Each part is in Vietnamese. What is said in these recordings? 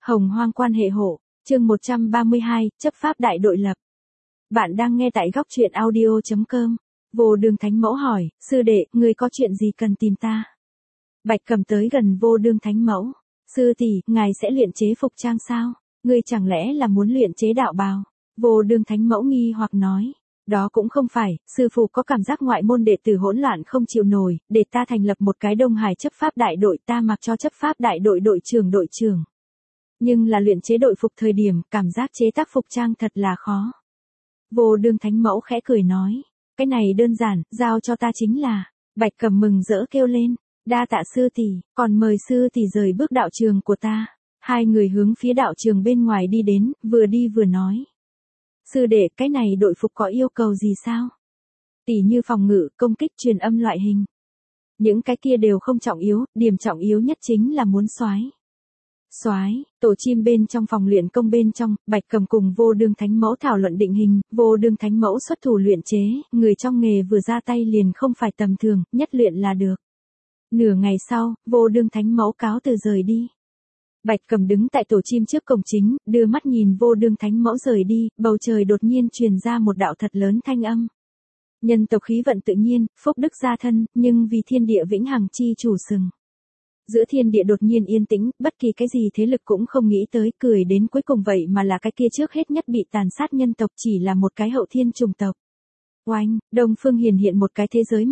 Hồng Hoang quan hệ hộ, chương 132, chấp pháp đại đội lập. Bạn đang nghe tại góc truyện audio.com. Vô Đường Thánh Mẫu hỏi, sư đệ, người có chuyện gì cần tìm ta? Bạch Cầm tới gần Vô Đường Thánh Mẫu. Sư tỷ, ngài sẽ luyện chế phục trang sao? Ngươi chẳng lẽ là muốn luyện chế đạo bào? Vô Đường Thánh Mẫu nghi hoặc nói. Đó cũng không phải, sư phụ có cảm giác ngoại môn đệ tử hỗn loạn không chịu nổi, để ta thành lập một cái Đông Hải chấp pháp đại đội, ta mặc cho chấp pháp đại đội đội trưởng. Nhưng là luyện chế đội phục thời điểm, cảm giác chế tác phục trang thật là khó. Vô Đường Thánh Mẫu khẽ cười nói, cái này đơn giản, giao cho ta chính là. Bạch Cầm mừng rỡ kêu lên, đa tạ sư tỷ, còn mời sư tỷ rời bước đạo trường của ta. Hai người hướng phía đạo trường bên ngoài đi đến, vừa đi vừa nói. Sư đệ, cái này đội phục có yêu cầu gì sao? Tỷ như phòng ngự, công kích, truyền âm loại hình. Những cái kia đều không trọng yếu, điểm trọng yếu nhất chính là muốn soái. Tổ chim bên trong phòng luyện công bên trong, Bạch Cầm cùng Vô Đường Thánh Mẫu thảo luận định hình, Vô Đường Thánh Mẫu xuất thủ luyện chế, người trong nghề vừa ra tay liền không phải tầm thường, nhất luyện là được. Nửa ngày sau, Vô Đường Thánh Mẫu cáo từ rời đi. Bạch Cầm đứng tại tổ chim trước cổng chính, đưa mắt nhìn Vô Đường Thánh Mẫu rời đi, bầu trời đột nhiên truyền ra một đạo thật lớn thanh âm. Nhân tộc khí vận tự nhiên, phúc đức gia thân, nhưng vì thiên địa vĩnh hằng chi chủ sừng. Giữa thiên địa đột nhiên yên tĩnh, bất kỳ cái gì thế lực cũng không nghĩ tới, cười đến cuối cùng vậy mà là cái kia trước hết nhất bị tàn sát nhân tộc chỉ là một cái hậu thiên chủng tộc. Oanh, đông phương hiện một cái thế giới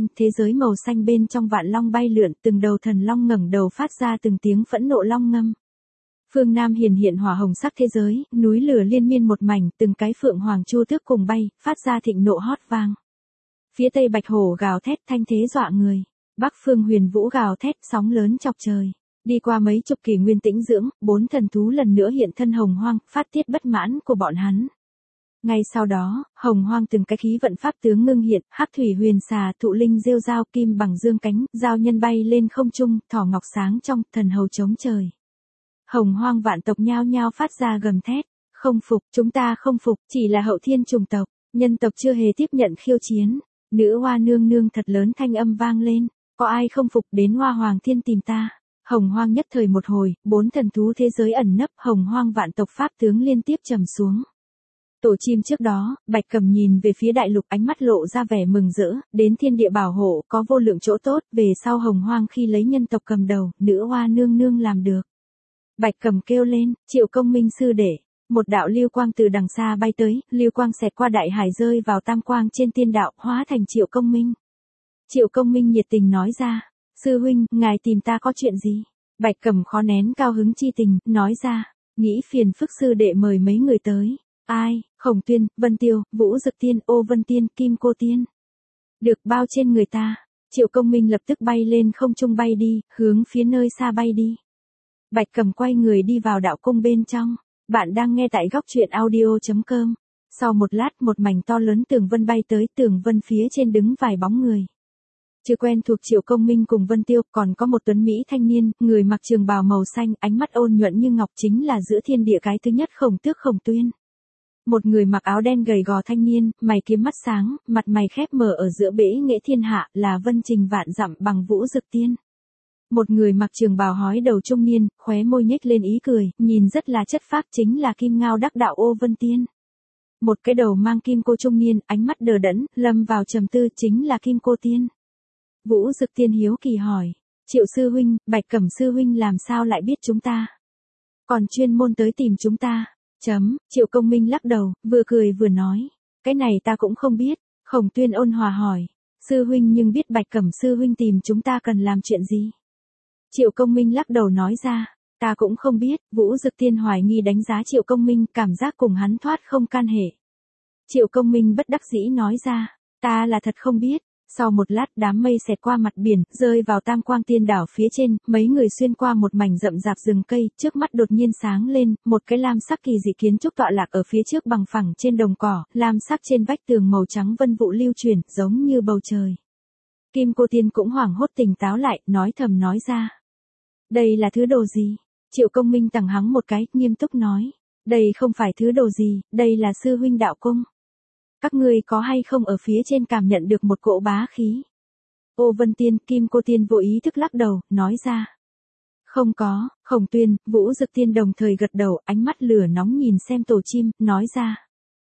màu xanh bên trong vạn long bay lượn, từng đầu thần long ngẩng đầu phát ra từng tiếng phẫn nộ long ngâm. Phương Nam hiện hỏa hồng sắc thế giới, núi lửa liên miên một mảnh, từng cái phượng hoàng chu tước cùng bay, phát ra thịnh nộ hót vang. Phía tây bạch hổ gào thét thanh thế dọa người. Bắc phương huyền vũ gào thét sóng lớn chọc trời. Đi qua mấy chục kỷ nguyên tĩnh dưỡng, 4 thần thú lần nữa hiện thân hồng hoang, phát tiết bất mãn của bọn hắn. Ngay sau đó, hồng hoang từng cái khí vận pháp tướng ngưng hiện, hắc thủy huyền xà, thụ linh rêu dao, kim bằng dương cánh, giao nhân bay lên không trung, thỏ ngọc sáng trong, thần hầu chống trời. Hồng hoang vạn tộc nhao nhao phát ra gầm thét, không phục, chúng ta không phục, chỉ là hậu thiên chủng tộc, nhân tộc chưa hề tiếp nhận khiêu chiến. Nữ hoa nương nương thật lớn thanh âm vang lên. Có ai không phục, đến Hoa Hoàng Thiên tìm ta. Hồng hoang nhất thời một hồi, 4 thần thú thế giới ẩn nấp, hồng hoang vạn tộc pháp tướng liên tiếp trầm xuống. Tổ chim trước đó, Bạch Cầm nhìn về phía đại lục, ánh mắt lộ ra vẻ mừng rỡ, đến thiên địa bảo hộ, có vô lượng chỗ tốt, về sau hồng hoang khi lấy nhân tộc cầm đầu, nữ hoa nương nương làm được. Bạch Cầm kêu lên, Triệu Công Minh sư đệ. Một đạo lưu quang từ đằng xa bay tới, lưu quang xẹt qua đại hải rơi vào tam quang trên tiên đạo, hóa thành Triệu Công Minh. Triệu Công Minh nhiệt tình nói ra, sư huynh, ngài tìm ta có chuyện gì? Bạch Cầm khó nén cao hứng chi tình, nói ra, nghĩ phiền phức sư đệ mời mấy người tới. Ai? Khổng Tuyên, Vân Tiêu, Vũ Dực Tiên, Ô Vân Tiên, Kim Cô Tiên. Được bao trên người ta. Triệu Công Minh lập tức bay lên không trung bay đi, hướng phía nơi xa bay đi. Bạch Cầm quay người đi vào đạo cung bên trong. Bạn đang nghe tại góc truyện audio.com. Sau một lát một mảnh to lớn tường vân bay tới, tường vân phía trên đứng vài bóng người. Chưa quen thuộc Triệu Công Minh cùng Vân Tiêu, còn có một tuấn mỹ thanh niên, người mặc trường bào màu xanh, ánh mắt ôn nhuận như ngọc, chính là giữa thiên địa cái thứ nhất Khổng Tước Khổng Tuyên. Một người mặc áo đen gầy gò thanh niên, mày kiếm mắt sáng, mặt mày khép mở ở giữa bể nghệ thiên hạ, là Vân Trình vạn dặm bằng Vũ Dực Tiên. Một người mặc trường bào hói đầu trung niên, khóe môi nhếch lên ý cười, nhìn rất là chất phác, chính là Kim Ngao đắc đạo Ô Vân Tiên. Một cái đầu mang kim cô trung niên, ánh mắt đờ đẫn, lâm vào trầm tư, chính là Kim Cô Tiên. Vũ Dực Tiên hiếu kỳ hỏi, Triệu sư huynh, Bạch Cẩm sư huynh làm sao lại biết chúng ta? Còn chuyên môn tới tìm chúng ta. Triệu Công Minh lắc đầu, vừa cười vừa nói, cái này ta cũng không biết. Khổng Tuyên ôn hòa hỏi, sư huynh nhưng biết Bạch Cẩm sư huynh tìm chúng ta cần làm chuyện gì? Triệu Công Minh lắc đầu nói ra, ta cũng không biết. Vũ Dực Tiên hoài nghi đánh giá Triệu Công Minh, cảm giác cùng hắn thoát không can hệ. Triệu Công Minh bất đắc dĩ nói ra, ta là thật không biết. Sau một lát đám mây xẹt qua mặt biển, rơi vào tam quang tiên đảo phía trên, mấy người xuyên qua một mảnh rậm rạp rừng cây, trước mắt đột nhiên sáng lên, một cái lam sắc kỳ dị kiến trúc tọa lạc ở phía trước bằng phẳng trên đồng cỏ, lam sắc trên vách tường màu trắng vân vụ lưu chuyển, giống như bầu trời. Kim Cô Tiên cũng hoảng hốt tỉnh táo lại, nói thầm nói ra. Đây là thứ đồ gì? Triệu Công Minh tằng hắng một cái, nghiêm túc nói. Đây không phải thứ đồ gì, đây là sư huynh đạo cung. Các ngươi có hay không ở phía trên cảm nhận được một cỗ bá khí? Ô Vân Tiên, Kim Cô Tiên vô ý thức lắc đầu, nói ra. Không có, Khổng Tuyên, Vũ Dực Tiên đồng thời gật đầu, ánh mắt lửa nóng nhìn xem tổ chim, nói ra.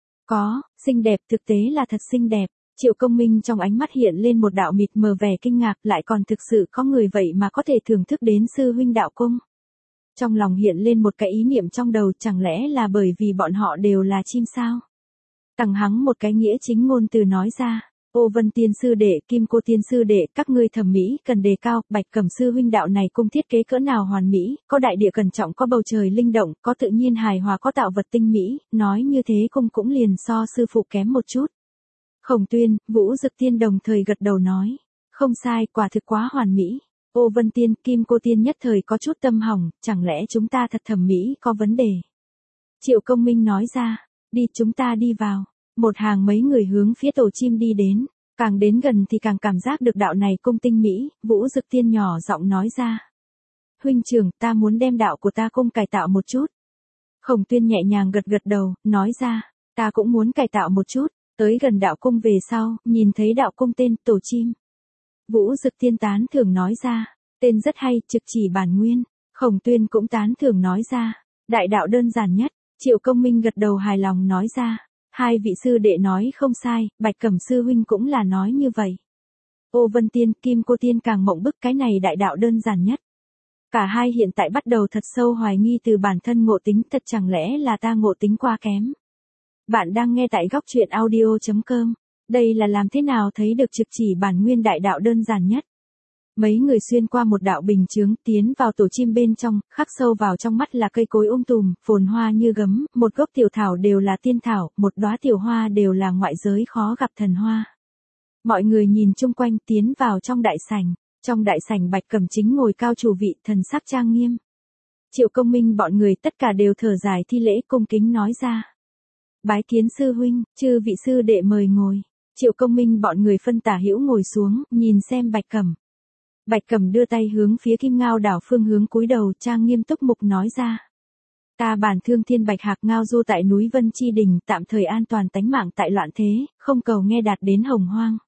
Có, xinh đẹp, thực tế là thật xinh đẹp. Triệu Công Minh trong ánh mắt hiện lên một đạo mịt mờ vẻ kinh ngạc, lại còn thực sự có người vậy mà có thể thưởng thức đến sư huynh đạo cung. Trong lòng hiện lên một cái ý niệm trong đầu, chẳng lẽ là bởi vì bọn họ đều là chim sao? Tằng hắng một cái nghĩa chính ngôn từ nói ra. Ô Vân Tiên sư đệ, Kim Cô Tiên sư đệ, các ngươi thẩm mỹ cần đề cao, Bạch Cẩm sư huynh đạo này cung thiết kế cỡ nào hoàn mỹ, có đại địa cẩn trọng, có bầu trời linh động, có tự nhiên hài hòa, có tạo vật tinh mỹ, nói như thế cung cũng liền so sư phụ kém một chút. Khổng Tuyên, Vũ Dực Tiên đồng thời gật đầu nói, không sai, quả thực quá hoàn mỹ. Ô Vân Tiên, Kim Cô Tiên nhất thời có chút tâm hỏng, chẳng lẽ chúng ta thật thẩm mỹ có vấn đề? Triệu Công Minh nói ra, đi chúng ta đi vào. Một hàng mấy người hướng phía tổ chim đi đến, càng đến gần thì càng cảm giác được đạo này cung tinh mỹ, Vũ Dực Tiên nhỏ giọng nói ra. Huynh trưởng, ta muốn đem đạo của ta cung cải tạo một chút. Khổng Tuyên nhẹ nhàng gật gật đầu, nói ra, ta cũng muốn cải tạo một chút, tới gần đạo cung về sau, nhìn thấy đạo cung tên tổ chim. Vũ Dực Tiên tán thưởng nói ra, tên rất hay, trực chỉ bản nguyên. Khổng Tuyên cũng tán thưởng nói ra, đại đạo đơn giản nhất. Triệu Công Minh gật đầu hài lòng nói ra. Hai vị sư đệ nói không sai, Bạch Cẩm sư huynh cũng là nói như vậy. Ô Vân Tiên, Kim Cô Tiên càng mộng bức cái này đại đạo đơn giản nhất. Cả hai hiện tại bắt đầu thật sâu hoài nghi từ bản thân ngộ tính, thật chẳng lẽ là ta ngộ tính quá kém. Bạn đang nghe tại góc truyện audio.com. Đây là làm thế nào thấy được trực chỉ bản nguyên đại đạo đơn giản nhất. Mấy người xuyên qua một đạo bình chướng, tiến vào tổ chim bên trong, khắc sâu vào trong mắt là cây cối tùm, phồn hoa như gấm, một gốc tiểu thảo đều là tiên thảo, một đóa tiểu hoa đều là ngoại giới khó gặp thần hoa. Mọi người nhìn chung quanh, tiến vào trong đại sảnh. Trong đại sảnh Bạch Cẩm chính ngồi cao chủ vị, thần sắc trang nghiêm. Triệu Công Minh bọn người tất cả đều thở dài thi lễ cung kính nói ra. Bái kiến sư huynh, chư vị sư đệ mời ngồi. Triệu Công Minh bọn người phân tả hữu ngồi xuống, nhìn xem Bạch Cẩm. Bạch Cẩm đưa tay hướng phía Kim Ngao đảo phương hướng cúi đầu, trang nghiêm túc mục nói ra. Ta bản Thương Thiên Bạch Hạc ngao du tại núi Vân Chi Đình, tạm thời an toàn tánh mạng tại loạn thế, không cầu nghe đạt đến hồng hoang.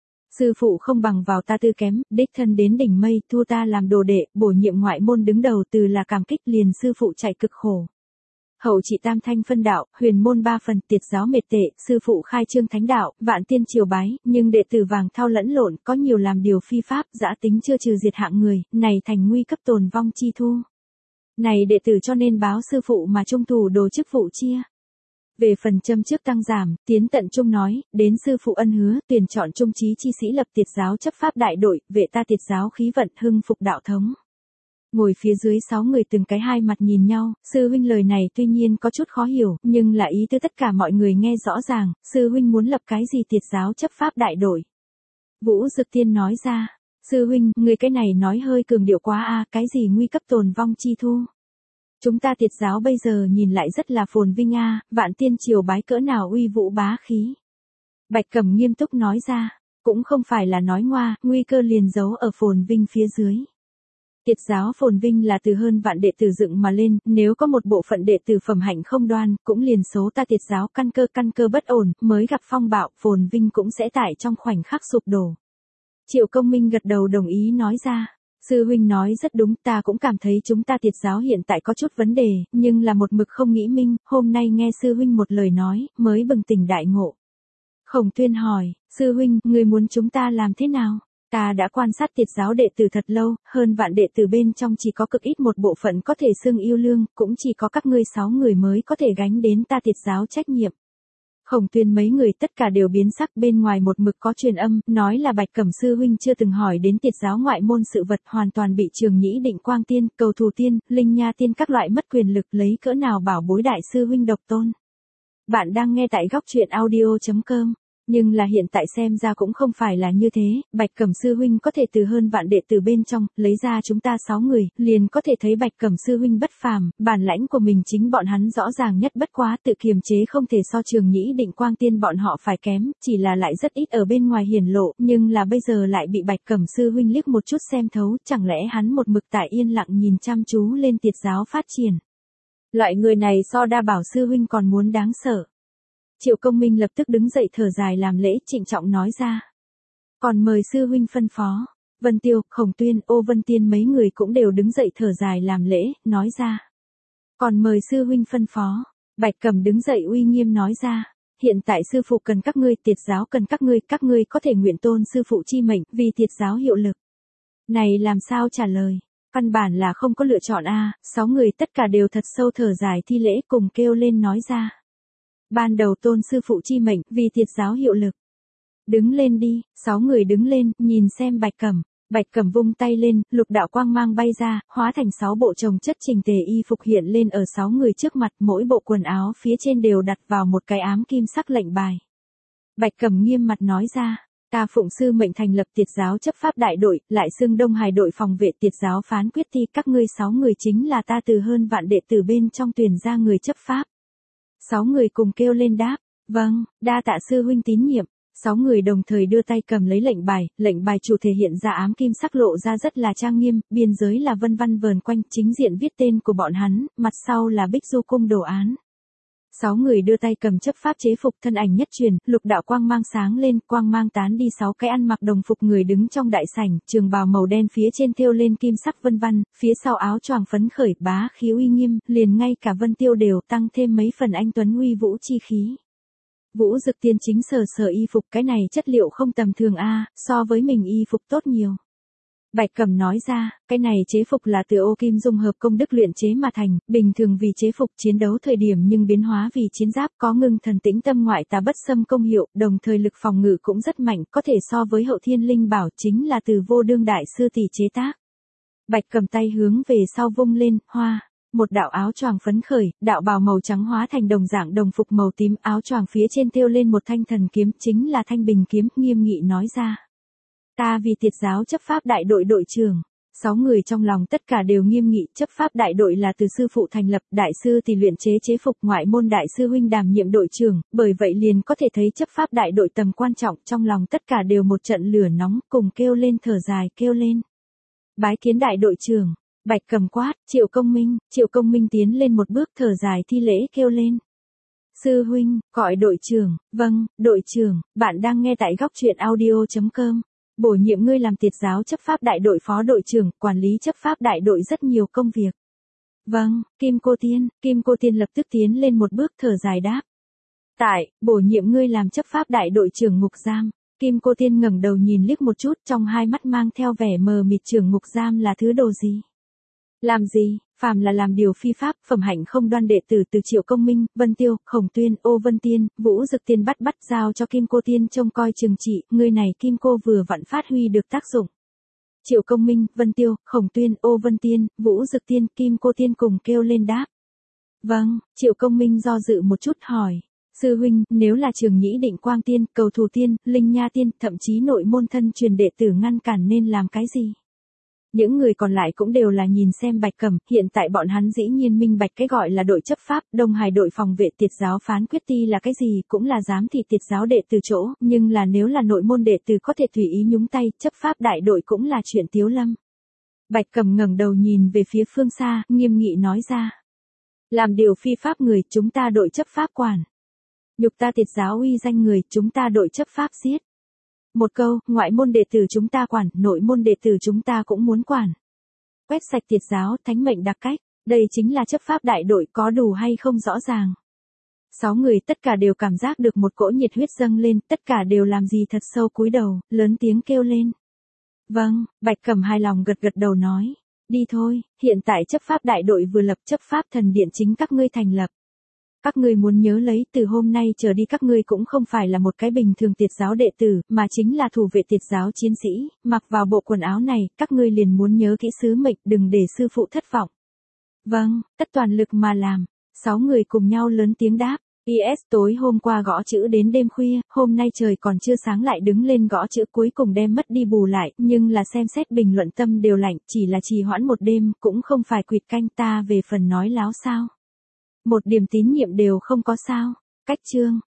Sư phụ không bằng vào ta tư kém, đích thân đến đỉnh mây, thu ta làm đồ đệ, bổ nhiệm ngoại môn đứng đầu, từ là cảm kích liền sư phụ chạy cực khổ. Hậu trị tam thanh phân đạo, huyền môn 3 phần, tiệt giáo mệt tệ, sư phụ khai trương thánh đạo, vạn tiên triều bái, nhưng đệ tử vàng thao lẫn lộn, có nhiều làm điều phi pháp, dã tính chưa trừ diệt hạng người, này thành nguy cấp tồn vong chi thu. Này đệ tử cho nên báo sư phụ mà trung thủ đồ chức vụ chia. Về phần châm trước tăng giảm, tiến tận trung nói, đến sư phụ ân hứa, tuyển chọn trung trí chi sĩ lập tiệt giáo chấp pháp đại đội, vệ ta tiệt giáo khí vận hưng phục đạo thống. Ngồi phía dưới 6 người từng cái hai mặt nhìn nhau, sư huynh lời này tuy nhiên có chút khó hiểu, nhưng là ý tứ tất cả mọi người nghe rõ ràng, sư huynh muốn lập cái gì tiệt giáo chấp pháp đại đội. Vũ Dực Tiên nói ra, sư huynh, người cái này nói hơi cường điệu quá a, cái gì nguy cấp tồn vong chi thu. Chúng ta tiệt giáo bây giờ nhìn lại rất là phồn vinh a, vạn tiên triều bái cỡ nào uy vũ bá khí. Bạch Cẩm nghiêm túc nói ra, cũng không phải là nói ngoa, nguy cơ liền giấu ở phồn vinh phía dưới. Tiệt giáo phồn vinh là từ hơn vạn đệ tử dựng mà lên, nếu có một bộ phận đệ tử phẩm hạnh không đoan, cũng liền số ta tiệt giáo căn cơ bất ổn, mới gặp phong bạo, phồn vinh cũng sẽ tại trong khoảnh khắc sụp đổ. Triệu Công Minh gật đầu đồng ý nói ra, sư huynh nói rất đúng, ta cũng cảm thấy chúng ta tiệt giáo hiện tại có chút vấn đề, nhưng là một mực không nghĩ minh, hôm nay nghe sư huynh một lời nói, mới bừng tỉnh đại ngộ. Khổng Tuyên hỏi, sư huynh, người muốn chúng ta làm thế nào? Ta đã quan sát tiệt giáo đệ tử thật lâu, hơn vạn đệ tử bên trong chỉ có cực ít một bộ phận có thể xưng yêu lương, cũng chỉ có các ngươi 6 người mới có thể gánh đến ta tiệt giáo trách nhiệm. Khổng Tuyên mấy người tất cả đều biến sắc, bên ngoài một mực có truyền âm, nói là Bạch Cẩm sư huynh chưa từng hỏi đến tiệt giáo ngoại môn sự vật, hoàn toàn bị Trường Nhĩ Định Quang Tiên, Cầu Thù Tiên, Linh Nha Tiên các loại mất quyền lực, lấy cỡ nào bảo bối đại sư huynh độc tôn. Bạn đang nghe tại góc truyện audio.com. Nhưng là hiện tại xem ra cũng không phải là như thế, Bạch Cẩm sư huynh có thể từ hơn vạn đệ tử bên trong, lấy ra chúng ta 6 người, liền có thể thấy Bạch Cẩm sư huynh bất phàm, bản lãnh của mình chính bọn hắn rõ ràng nhất, bất quá tự kiềm chế không thể so Trường Nhĩ Định Quang Tiên bọn họ phải kém, chỉ là lại rất ít ở bên ngoài hiển lộ, nhưng là bây giờ lại bị Bạch Cẩm sư huynh liếc một chút xem thấu, chẳng lẽ hắn một mực tại yên lặng nhìn chăm chú lên tiệt giáo phát triển. Loại người này so Đa Bảo sư huynh còn muốn đáng sợ. Triệu Công Minh lập tức đứng dậy thở dài làm lễ, trịnh trọng nói ra. Còn mời sư huynh phân phó. Vân Tiêu, Khổng Tuyên, Ô Vân Tiên mấy người cũng đều đứng dậy thở dài làm lễ, nói ra. Còn mời sư huynh phân phó. Bạch Cẩm đứng dậy uy nghiêm nói ra. Hiện tại sư phụ cần các ngươi, tiệt giáo cần các ngươi có thể nguyện tôn sư phụ chi mệnh, vì tiệt giáo hiệu lực. Này làm sao trả lời, căn bản là không có lựa chọn a. 6 người tất cả đều thật sâu thở dài thi lễ cùng kêu lên nói ra. Ban đầu tôn sư phụ chi mệnh, vì tiệt giáo hiệu lực. Đứng lên đi, 6 người đứng lên, nhìn xem Bạch Cẩm. Bạch Cẩm vung tay lên, lục đạo quang mang bay ra, hóa thành 6 bộ chồng chất chỉnh tề y phục hiện lên ở 6 người trước mặt, mỗi bộ quần áo phía trên đều đặt vào một cái ám kim sắc lệnh bài. Bạch Cẩm nghiêm mặt nói ra, ta phụng sư mệnh thành lập tiệt giáo chấp pháp đại đội, lại xưng Đông Hải đội phòng vệ tiệt giáo phán quyết thi, các ngươi 6 người chính là ta từ hơn vạn đệ tử bên trong tuyển ra người chấp pháp. 6 người cùng kêu lên đáp, vâng, đa tạ sư huynh tín nhiệm. 6 người đồng thời đưa tay cầm lấy lệnh bài chủ thể hiện ra ám kim sắc lộ ra rất là trang nghiêm, biên giới là vân văn vờn quanh, chính diện viết tên của bọn hắn, mặt sau là Bích Du cung đồ án. 6 người đưa tay cầm chấp pháp chế phục, thân ảnh nhất truyền, lục đạo quang mang sáng lên, quang mang tán đi, 6 cái ăn mặc đồng phục người đứng trong đại sảnh, trường bào màu đen phía trên thêu lên kim sắc vân văn, phía sau áo choàng phấn khởi, bá khí uy nghiêm, liền ngay cả Vân Tiêu đều tăng thêm mấy phần anh tuấn uy vũ chi khí. Vũ Dực Tiên chính sờ y phục, cái này chất liệu không tầm thường a, so với mình y phục tốt nhiều. Bạch Cẩm nói ra, cái này chế phục là từ ô kim dung hợp công đức luyện chế mà thành, bình thường vì chế phục chiến đấu thời điểm nhưng biến hóa vì chiến giáp, có ngưng thần tĩnh tâm ngoại tà bất xâm công hiệu, đồng thời lực phòng ngự cũng rất mạnh, có thể so với Hậu Thiên Linh Bảo, chính là từ Vô Đương đại sư tỷ chế tác. Bạch Cẩm tay hướng về sau vung lên, hoa. Một đạo áo choàng phấn khởi, đạo bào màu trắng hóa thành đồng dạng đồng phục màu tím, áo choàng phía trên thêu lên một thanh thần kiếm, chính là Thanh Bình kiếm, nghiêm nghị nói ra. Ta vì tiệt giáo chấp pháp đại đội đội trưởng. 6 người trong lòng tất cả đều nghiêm nghị, chấp pháp đại đội là từ sư phụ thành lập, đại sư thì luyện chế chế phục, ngoại môn đại sư huynh đảm nhiệm đội trưởng, bởi vậy liền có thể thấy chấp pháp đại đội tầm quan trọng, trong lòng tất cả đều một trận lửa nóng, cùng kêu lên thở dài kêu lên. Bái kiến đại đội trưởng. Bạch Cẩm quát, Triệu Công Minh tiến lên một bước thở dài thi lễ kêu lên. Sư huynh, gọi đội trưởng, vâng, đội trưởng, bạn đang nghe tại góc truyện audio.com. Bổ nhiệm ngươi làm tiệt giáo chấp pháp đại đội phó đội trưởng, quản lý chấp pháp đại đội rất nhiều công việc. Vâng, Kim Cô Tiên lập tức tiến lên một bước thở dài đáp. Bổ nhiệm ngươi làm chấp pháp đại đội trưởng ngục giam. Kim Cô Tiên ngẩng đầu nhìn liếc một chút, trong hai mắt mang theo vẻ mờ mịt, trưởng ngục giam là thứ đồ gì? Làm gì, phàm là làm điều phi pháp, phẩm hạnh không đoan đệ tử từ Triệu Công Minh, Vân Tiêu, Khổng Tuyên, Ô Vân Tiên, Vũ Dực Tiên bắt giao cho Kim Cô Tiên trông coi trừng trị, người này Kim Cô vừa vặn phát huy được tác dụng. Triệu Công Minh, Vân Tiêu, Khổng Tuyên, Ô Vân Tiên, Vũ Dực Tiên, Kim Cô Tiên cùng kêu lên đáp. Vâng, Triệu Công Minh do dự một chút hỏi. Sư huynh, nếu là Trường Nhĩ Định Quang Tiên, Cầu Thủ Tiên, Linh Nha Tiên, thậm chí nội môn thân truyền đệ tử ngăn cản nên làm cái gì? Những người còn lại cũng đều là nhìn xem Bạch Cẩm, hiện tại bọn hắn dĩ nhiên minh bạch cái gọi là đội chấp pháp, Đông Hải đội phòng vệ tiệt giáo phán quyết ti là cái gì, cũng là giám thị tiệt giáo đệ tử chỗ, nhưng là nếu là nội môn đệ tử có thể tùy ý nhúng tay, chấp pháp đại đội cũng là chuyện tiếu lâm. Bạch Cẩm ngẩng đầu nhìn về phía phương xa, nghiêm nghị nói ra. Làm điều phi pháp người, chúng ta đội chấp pháp quản. Nhục ta tiệt giáo uy danh người, chúng ta đội chấp pháp giết. Một câu, ngoại môn đệ tử chúng ta quản, nội môn đệ tử chúng ta cũng muốn quản. Quét sạch tiệt giáo, thánh mệnh đặc cách, đây chính là chấp pháp đại đội, có đủ hay không rõ ràng. 6 người tất cả đều cảm giác được một cỗ nhiệt huyết dâng lên, tất cả đều làm gì thật sâu cúi đầu, lớn tiếng kêu lên. Vâng, Bạch Cẩm hài lòng gật gật đầu nói. Đi thôi, hiện tại chấp pháp đại đội vừa lập, chấp pháp thần điện chính các ngươi thành lập. Các ngươi muốn nhớ lấy, từ hôm nay trở đi các ngươi cũng không phải là một cái bình thường tiệt giáo đệ tử, mà chính là thủ vệ tiệt giáo chiến sĩ, mặc vào bộ quần áo này, các ngươi liền muốn nhớ kỹ sứ mệnh, đừng để sư phụ thất vọng. Vâng, tất toàn lực mà làm. 6 người cùng nhau lớn tiếng đáp. IS tối hôm qua gõ chữ đến đêm khuya, hôm nay trời còn chưa sáng lại đứng lên gõ chữ, cuối cùng đem mất đi bù lại, nhưng là xem xét bình luận tâm đều lạnh, chỉ là trì hoãn một đêm, cũng không phải quỵt canh, ta về phần nói láo sao. Một điểm tín nhiệm đều không có sao. Cách chương.